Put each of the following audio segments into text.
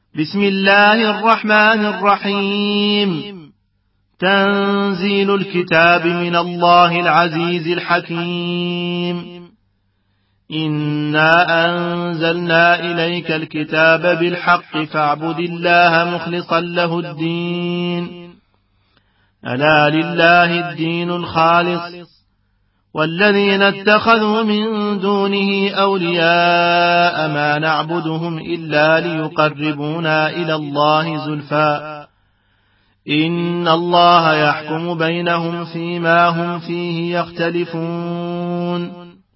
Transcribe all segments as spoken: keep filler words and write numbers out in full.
بسم الله الرحمن الرحيم. تنزيل الكتاب من الله العزيز الحكيم. إنا أنزلنا إليك الكتاب بالحق فاعبد الله مخلصا له الدين، ألا لله الدين الخالص، والذين اتخذوا من دونه أولياء ما نعبدهم إلا ليقربونا إلى الله زلفى إن الله يحكم بينهم فيما هم فيه يختلفون،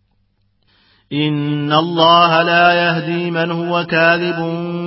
إن الله لا يهدي من هو كاذب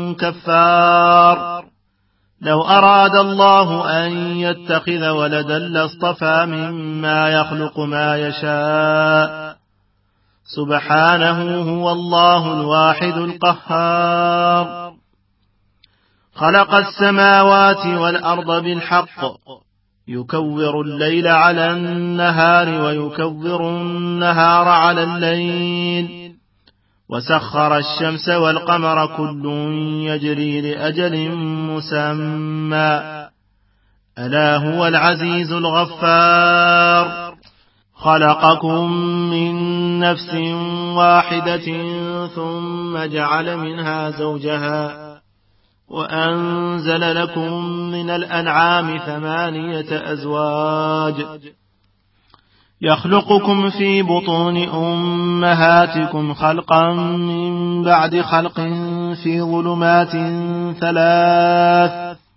كفار. لو أراد الله أن يتخذ ولدا لاصطفى مما يخلق ما يشاء، سبحانه هو الله الواحد القهار. خلق السماوات والأرض بالحق، يكور الليل على النهار ويكور النهار على الليل، وسخر الشمس والقمر كل يجري لأجل مسمى، ألا هو العزيز الغفار. خلقكم من نفس واحدة ثم جعل منها زوجها وأنزل لكم من الأنعام ثمانية أزواج، يخلقكم في بطون أمهاتكم خلقا من بعد خلق في ظلمات ثلاث،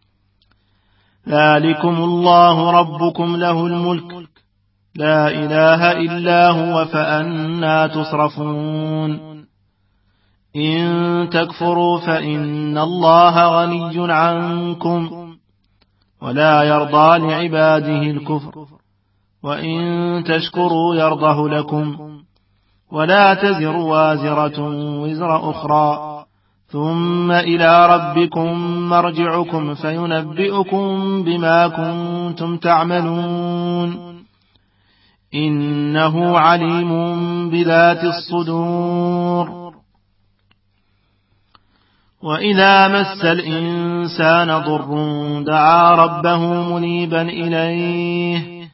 ذلكم الله ربكم له الملك، لا إله إلا هو فأنى تصرفون. إن تكفروا فإن الله غني عنكم ولا يرضى لعباده الكفر، وإن تشكروا يرضه لكم، ولا تزر وازرة وزر أخرى، ثم إلى ربكم مرجعكم فينبئكم بما كنتم تعملون، إنه عليم بذات الصدور. وإذا مس الإنسان ضر دعا ربه منيبا إليه،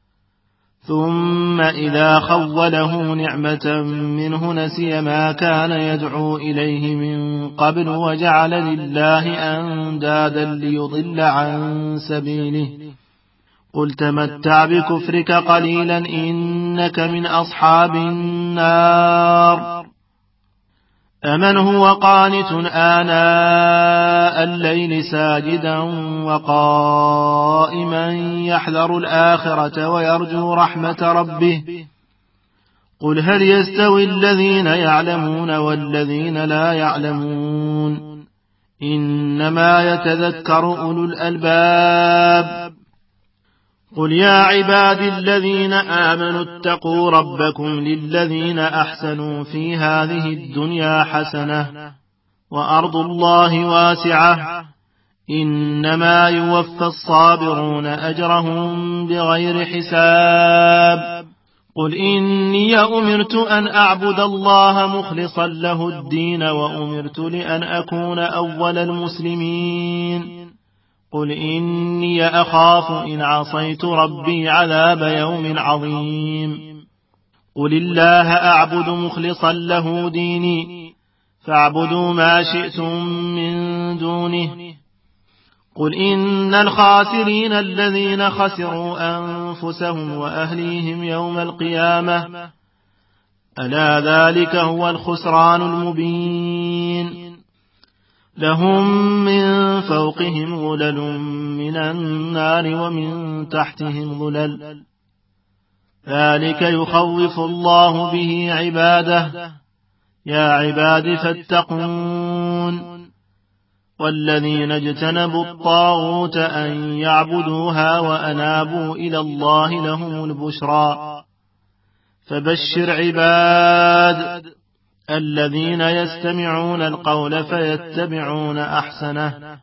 ثم إذا خوله نعمة منه نسي ما كان يدعو إليه من قبل وجعل لله أندادا ليضل عن سبيله. قل تمتع بكفرك قليلا إنك من أصحاب النار. أمن هو قانت آناء الليل ساجدا وقائما يحذر الآخرة ويرجو رحمة ربه، قل هل يستوي الذين يعلمون والذين لا يعلمون، إنما يتذكر أولو الألباب. قل يا عبادي الذين آمنوا اتقوا ربكم للذين أحسنوا في هذه الدنيا حسنة وأرض الله واسعة، إنما يوفى الصابرون أجرهم بغير حساب. قل إني أمرت أن أعبد الله مخلصا له الدين وأمرت لأن أكون أول المسلمين. قل إني أخاف إن عصيت ربي عذاب يوم عظيم. قل الله أعبد مخلصا له ديني فاعبدوا ما شئتم من دونه. قل إن الخاسرين الذين خسروا أنفسهم وأهليهم يوم القيامة، ألا ذلك هو الخسران المبين. لهم من فوقهم ظلل من النار ومن تحتهم ظلل، ذلك يخوف الله به عباده، يا عباد فاتقون. والذين اجتنبوا الطاغوت أن يعبدوها وأنابوا إلى الله لهم البشرى. فبشر عباد الذين يستمعون القول فيتبعون أحسنه،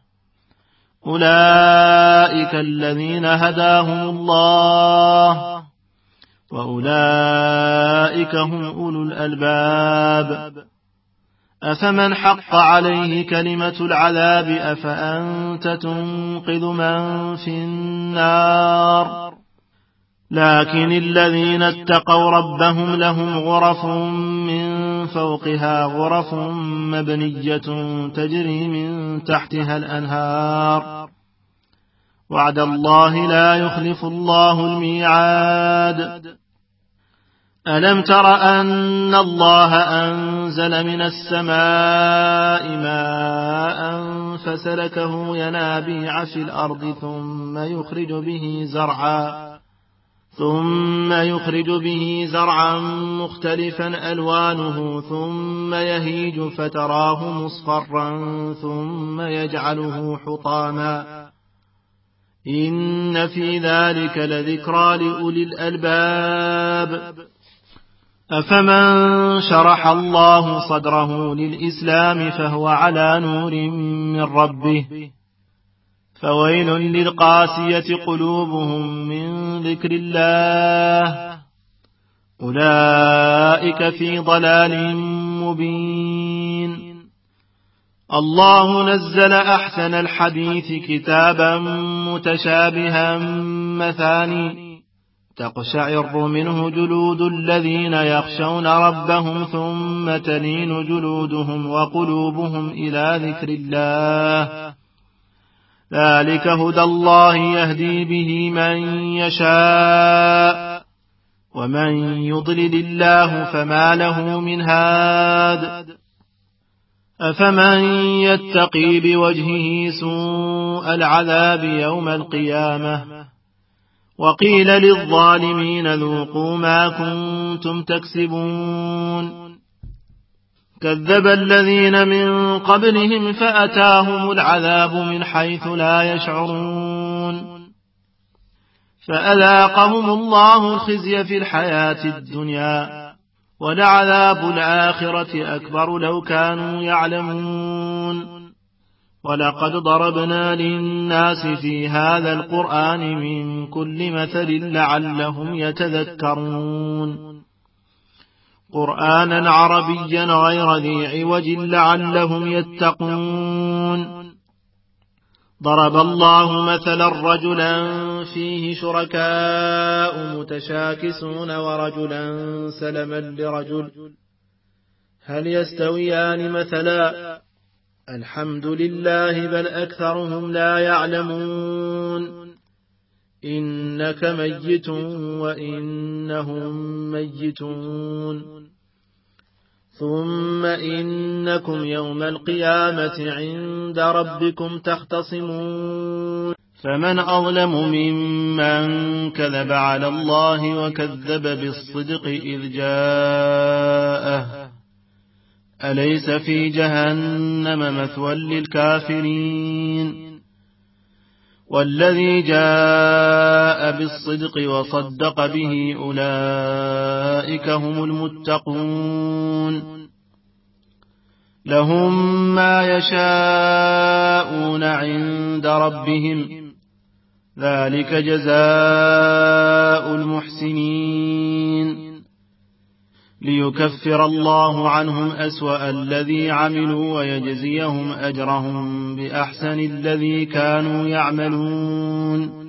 أولئك الذين هداهم الله، وأولئك هم أولو الألباب. أفمن حق عليه كلمة العذاب أفأنت تنقذ من في النار لكن الذين اتقوا ربهم لهم غرف من فوقها غرف مبنية تجري من تحتها الأنهار وعد الله لا يخلف الله الميعاد ألم تر أن الله أنزل من السماء ماء فسلكه ينابيع في الأرض ثم يخرج به زرعا ثم يخرج به زرعا مختلفا ألوانه ثم يهيج فتراه مصفرا ثم يجعله حطاما إن في ذلك لذكرى لأولي الألباب أفمن شرح الله صدره للإسلام فهو على نور من ربه فويل للقاسية قلوبهم من ذكر الله أولئك في ضلال مبين الله نزل أحسن الحديث كتابا متشابها مثاني تقشعر منه جلود الذين يخشون ربهم ثم تلين جلودهم وقلوبهم إلى ذكر الله ذلك هدى الله يهدي به من يشاء ومن يضلل الله فما له من هاد أفمن يتقي بوجهه سوء العذاب يوم القيامة وقيل للظالمين ذوقوا ما كنتم تكسبون كذب الذين من قبلهم فأتاهم العذاب من حيث لا يشعرون فأذاقهم الله الخزي في الحياة الدنيا ولعذاب الآخرة أكبر لو كانوا يعلمون ولقد ضربنا للناس في هذا القرآن من كل مثل لعلهم يتذكرون قرآنا عربيا غير ذي عوج لعلهم يتقون ضرب الله مثلا رجلا فيه شركاء متشاكسون ورجلا سلما لرجل هل يستويان مثلا الحمد لله بل أكثرهم لا يعلمون إنك ميت وإنهم ميتون ثم إنكم يوم القيامة عند ربكم تختصمون فمن أظلم ممن كذب على الله وكذب بالصدق إذ جاءه أليس في جهنم مثوى للكافرين والذي جاء بالصدق وصدق به أولئك هم المتقون لهم ما يشاءون عند ربهم ذلك جزاء المحسنين ليكفر الله عنهم أسوأ الذي عملوا ويجزيهم أجرهم بأحسن الذي كانوا يعملون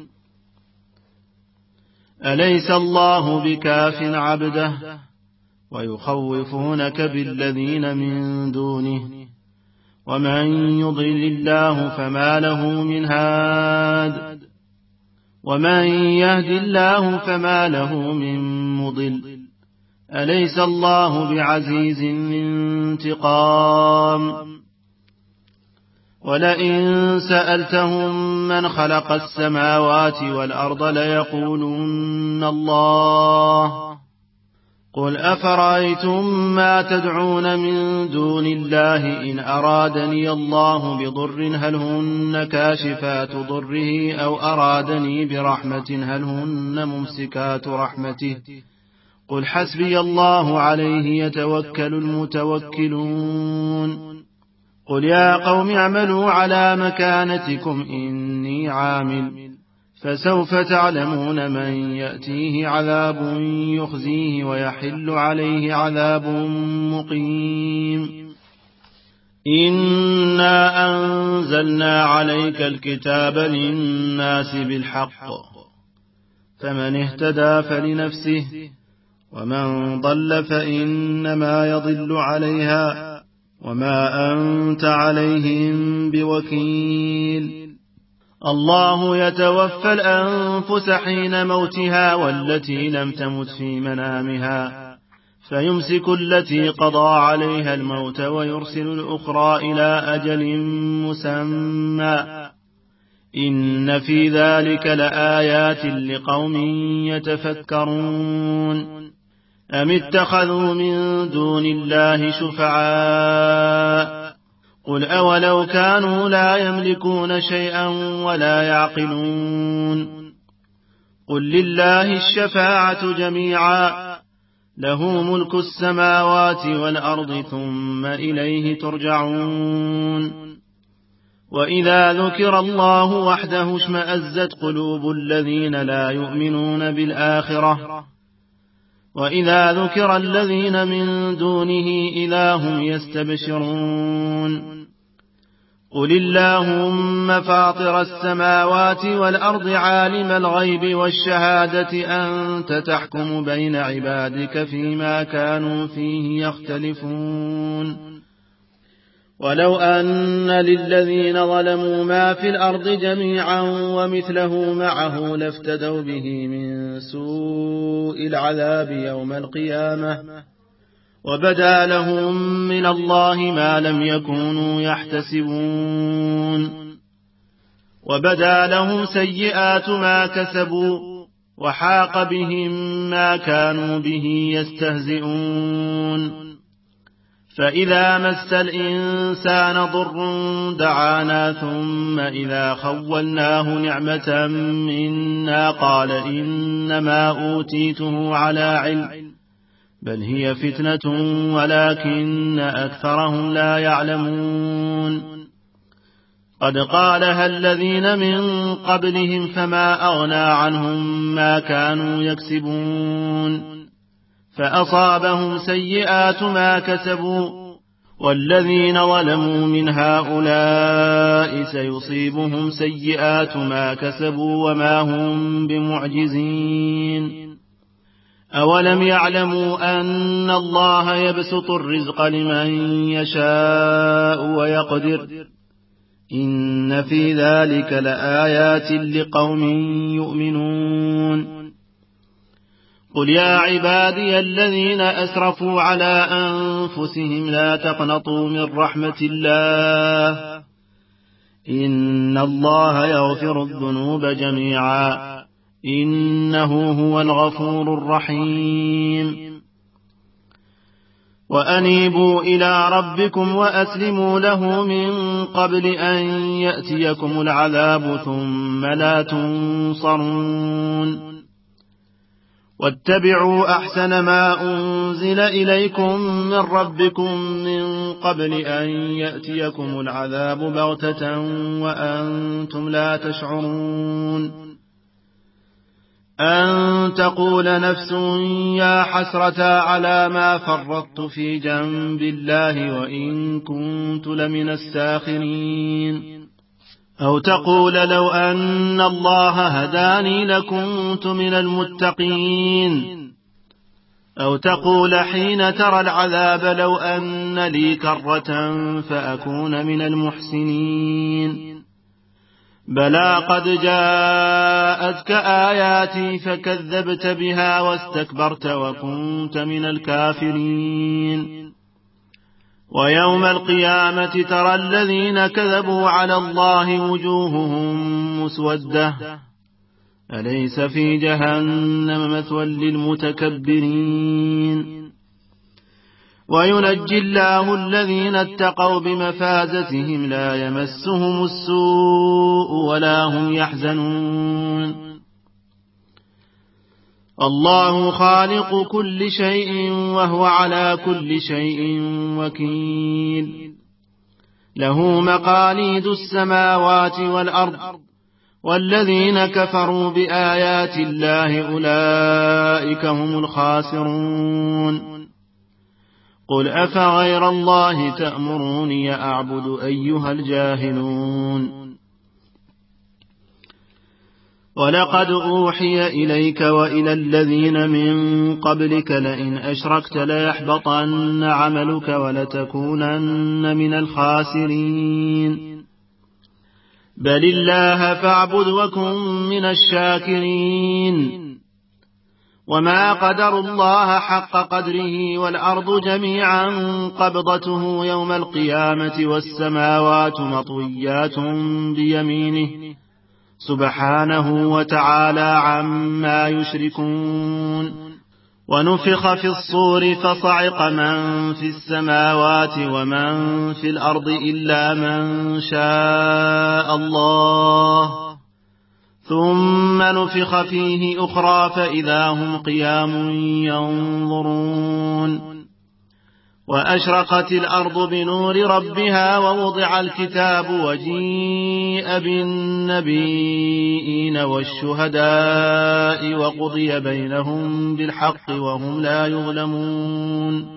أليس الله بكاف عبده ويخوفونك بالذين من دونه ومن يضلل الله فما له من هاد ومن يهد الله فما له من مضل أليس الله بعزيز انتقام ولئن سألتهم من خلق السماوات والأرض ليقولن الله قل أفرأيتم ما تدعون من دون الله إن أرادني الله بضر هل هن كاشفات ضره أو أرادني برحمة هل هن ممسكات رحمته قل حسبي الله عليه يتوكل المتوكلون قل يا قوم اعملوا على مكانتكم إني عامل فسوف تعلمون من يأتيه عذاب يخزيه ويحل عليه عذاب مقيم إنا أنزلنا عليك الكتاب للناس بالحق فمن اهتدى فلنفسه ومن ضل فإنما يضل عليها وما أنت عليهم بوكيل. الله يتوفى الأنفس حين موتها والتي لم تمت في منامها فيمسك التي قضى عليها الموت ويرسل الأخرى إلى أجل مسمى إن في ذلك لآيات لقوم يتفكرون. أم اتخذوا من دون الله شفعاء قل أولو كانوا لا يملكون شيئا ولا يعقلون قل لله الشفاعة جميعا له ملك السماوات والأرض ثم إليه ترجعون. وإذا ذكر الله وحده اشمأزت قلوب الذين لا يؤمنون بالآخرة وإذا ذكر الذين من دونه إذا هم يستبشرون. قل اللهم فاطر السماوات والأرض عالم الغيب والشهادة أنت تحكم بين عبادك فيما كانوا فيه يختلفون. ولو أن للذين ظلموا ما في الأرض جميعا ومثله معه لافتدوا به من سوء العذاب يوم القيامة وبدا لهم من الله ما لم يكونوا يحتسبون. وبدا لهم سيئات ما كسبوا وحاق بهم ما كانوا به يستهزئون. فإذا مس الإنسان ضر دعانا ثم إذا خولناه نعمة منا قال إنما أوتيته على علم بل هي فتنة ولكن أكثرهم لا يعلمون. قد قالها الذين من قبلهم فما أغنى عنهم ما كانوا يكسبون فأصابهم سيئات ما كسبوا والذين ظلموا من هؤلاء سيصيبهم سيئات ما كسبوا وما هم بمعجزين. أولم يعلموا أن الله يبسط الرزق لمن يشاء ويقدر إن في ذلك لآيات لقوم يؤمنون. قل يا عبادي الذين أسرفوا على أنفسهم لا تقنطوا من رحمة الله إن الله يغفر الذنوب جميعا إنه هو الغفور الرحيم. وأنيبوا إلى ربكم وأسلموا له من قبل أن يأتيكم العذاب ثم لا تنصرون. واتبعوا أحسن ما أنزل إليكم من ربكم من قبل أن يأتيكم العذاب بغتة وأنتم لا تشعرون. أن تقول نفس يا حسرة على ما فرطت في جنب الله وإن كنت لمن الساخرين. أو تقول لو أن الله هداني لكنت من المتقين. أو تقول حين ترى العذاب لو أن لي كرة فأكون من المحسنين. بلى قد جاءتك آياتي فكذبت بها واستكبرت وكنت من الكافرين. ويوم القيامة ترى الذين كذبوا على الله وجوههم مسودة أليس في جهنم مثوى للمتكبرين. وينجي الله الذين اتقوا بمفازتهم لا يمسهم السوء ولا هم يحزنون. الله خالق كل شيء وهو على كل شيء وكيل. له مقاليد السماوات والأرض والذين كفروا بآيات الله أولئك هم الخاسرون. قل أفغير الله تأمروني أعبد أيها الجاهلون ولقد أوحي إليك وإلى الذين من قبلك لئن أشركت ليحبطن عملك ولتكونن من الخاسرين بل الله فاعبد وكن من الشاكرين وما قدروا الله حق قدره والأرض جميعا قبضته يوم القيامة والسماوات مطويات بيمينه سبحانه وتعالى عما يشركون ونفخ في الصور فصعق من في السماوات ومن في الأرض إلا من شاء الله ثم نفخ فيه أخرى فإذا هم قيام ينظرون وأشرقت الأرض بنور ربها ووضع الكتاب وجيء بالنبيين والشهداء وقضي بينهم بالحق وهم لا يظلمون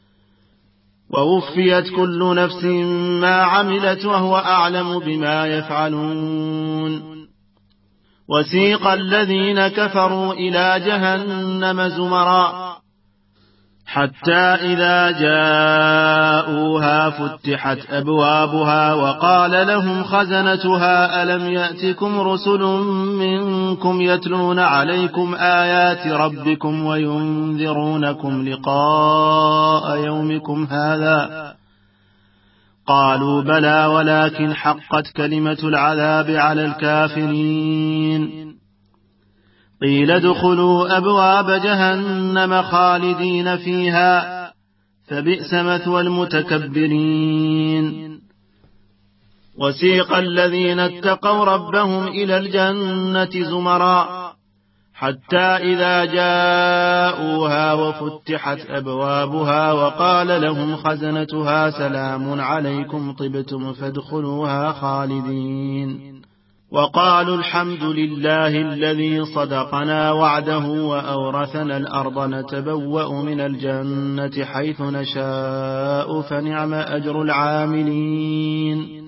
ووفيت كل نفس ما عملت وهو أعلم بما يفعلون وسيق الذين كفروا إلى جهنم زمرا حتى إذا جاءوها فتحت أبوابها وقال لهم خزنتها ألم يأتكم رسل منكم يتلون عليكم آيات ربكم وينذرونكم لقاء يومكم هذا قالوا بلى ولكن حقت كلمة العذاب على الكافرين قيل ادخلوا أبواب جهنم خالدين فيها فبئس مثوى المتكبرين وسيق الذين اتقوا ربهم إلى الجنة زمرا حتى إذا جاءوها وفتحت أبوابها وقال لهم خزنتها سلام عليكم طبتم فادخلوها خالدين وقالوا الحمد لله الذي صدقنا وعده وأورثنا الأرض نتبوأ من الجنة حيث نشاء فنعم أجر العاملين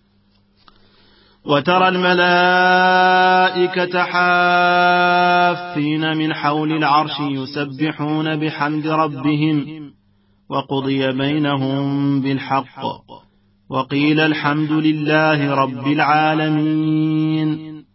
وترى الملائكة حافين من حول العرش يسبحون بحمد ربهم وقضي بينهم بالحق وقيل الحمد لله رب العالمين